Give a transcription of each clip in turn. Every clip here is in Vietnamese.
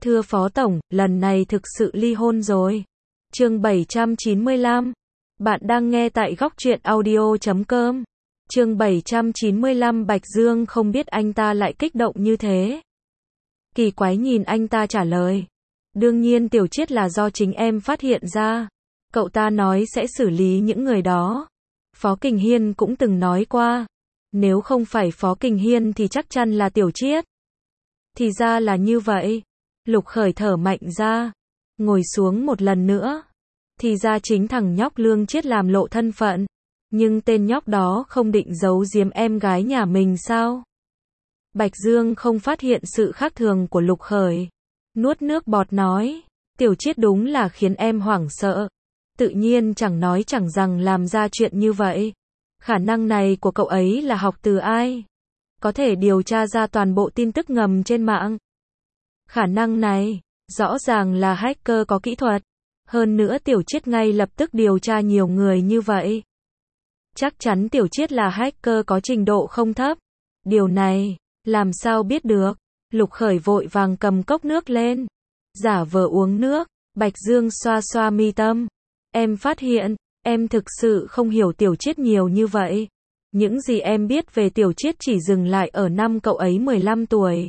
Thưa Phó Tổng, lần này thực sự ly hôn rồi. Chương 795. Bạn đang nghe tại góc truyện audio.com. Chương 795. Bạch Dương không biết anh ta lại kích động như thế. Kỳ quái nhìn anh ta trả lời. Đương nhiên Tiểu Chiết là do chính em phát hiện ra. Cậu ta nói sẽ xử lý những người đó. Phó Kình Hiên cũng từng nói qua. Nếu không phải Phó Kình Hiên thì chắc chắn là Tiểu Chiết. Thì ra là như vậy. Lục Khởi thở mạnh ra. Ngồi xuống một lần nữa. Thì ra chính thằng nhóc Lương Chiết làm lộ thân phận. Nhưng tên nhóc đó không định giấu giếm em gái nhà mình sao? Bạch Dương không phát hiện sự khác thường của Lục Khởi. Nuốt nước bọt nói. Tiểu Chiết đúng là khiến em hoảng sợ. Tự nhiên chẳng nói chẳng rằng làm ra chuyện như vậy. Khả năng này của cậu ấy là học từ ai? Có thể điều tra ra toàn bộ tin tức ngầm trên mạng. Khả năng này, rõ ràng là hacker có kỹ thuật. Hơn nữa Tiểu Chiết ngay lập tức điều tra nhiều người như vậy. Chắc chắn Tiểu Chiết là hacker có trình độ không thấp. Điều này, làm sao biết được? Lục Khởi vội vàng cầm cốc nước lên. Giả vờ uống nước, Bạch Dương xoa xoa mi tâm. Em phát hiện, em thực sự không hiểu Tiểu Chiết nhiều như vậy. Những gì em biết về Tiểu Chiết chỉ dừng lại ở năm cậu ấy 15 tuổi.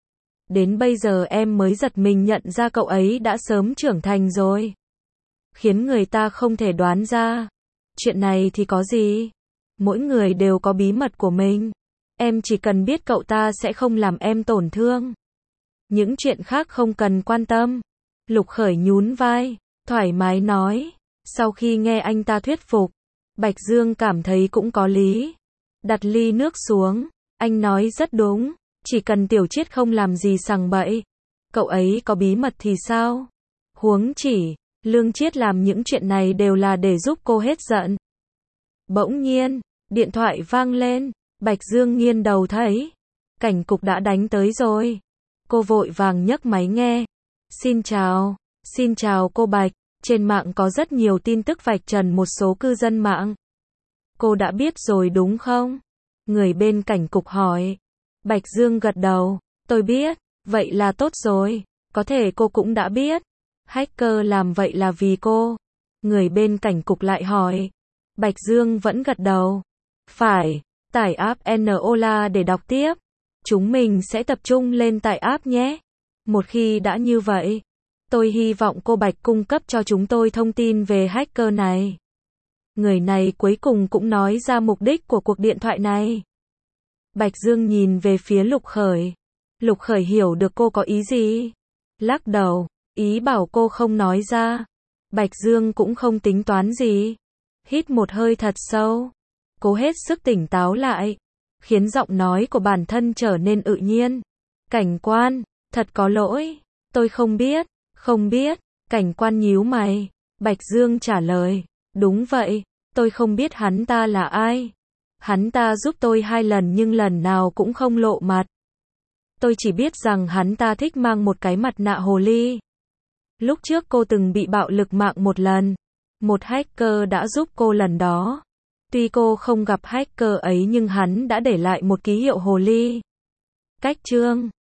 Đến bây giờ em mới giật mình nhận ra cậu ấy đã sớm trưởng thành rồi. Khiến người ta không thể đoán ra. Chuyện này thì có gì? Mỗi người đều có bí mật của mình. Em chỉ cần biết cậu ta sẽ không làm em tổn thương. Những chuyện khác không cần quan tâm. Lục Khởi nhún vai, thoải mái nói. Sau khi nghe anh ta thuyết phục, Bạch Dương cảm thấy cũng có lý. Đặt ly nước xuống, anh nói rất đúng. Chỉ cần Tiểu Chiết không làm gì sằng bậy. Cậu ấy có bí mật thì sao? Huống chỉ, Lương Chiết làm những chuyện này đều là để giúp cô hết giận. Bỗng nhiên, điện thoại vang lên. Bạch Dương nghiêng đầu thấy. Cảnh cục đã đánh tới rồi. Cô vội vàng nhấc máy nghe. Xin chào cô Bạch. Trên mạng có rất nhiều tin tức vạch trần một số cư dân mạng. Cô đã biết rồi đúng không? Người bên cảnh cục hỏi. Bạch Dương gật đầu. Tôi biết. Vậy là tốt rồi. Có thể cô cũng đã biết. Hacker làm vậy là vì cô. Người bên cảnh cục lại hỏi. Bạch Dương vẫn gật đầu. Phải. Tải app Nola để đọc tiếp. Chúng mình sẽ tập trung lên tải app nhé. Một khi đã như vậy, tôi hy vọng cô Bạch cung cấp cho chúng tôi thông tin về hacker này. Người này cuối cùng cũng nói ra mục đích của cuộc điện thoại này. Bạch Dương nhìn về phía Lục Khởi. Lục Khởi hiểu được cô có ý gì. Lắc đầu, ý bảo cô không nói ra. Bạch Dương cũng không tính toán gì. Hít một hơi thật sâu. Cố hết sức tỉnh táo lại. Khiến giọng nói của bản thân trở nên tự nhiên. Cảnh quan, thật có lỗi. Tôi không biết. Cảnh quan nhíu mày. Bạch Dương trả lời. Đúng vậy, tôi không biết hắn ta là ai. Hắn ta giúp tôi 2 lần nhưng lần nào cũng không lộ mặt. Tôi chỉ biết rằng hắn ta thích mang một cái mặt nạ hồ ly. Lúc trước cô từng bị bạo lực mạng một lần. Một hacker đã giúp cô lần đó. Tuy cô không gặp hacker ấy nhưng hắn đã để lại một ký hiệu hồ ly. Cách chương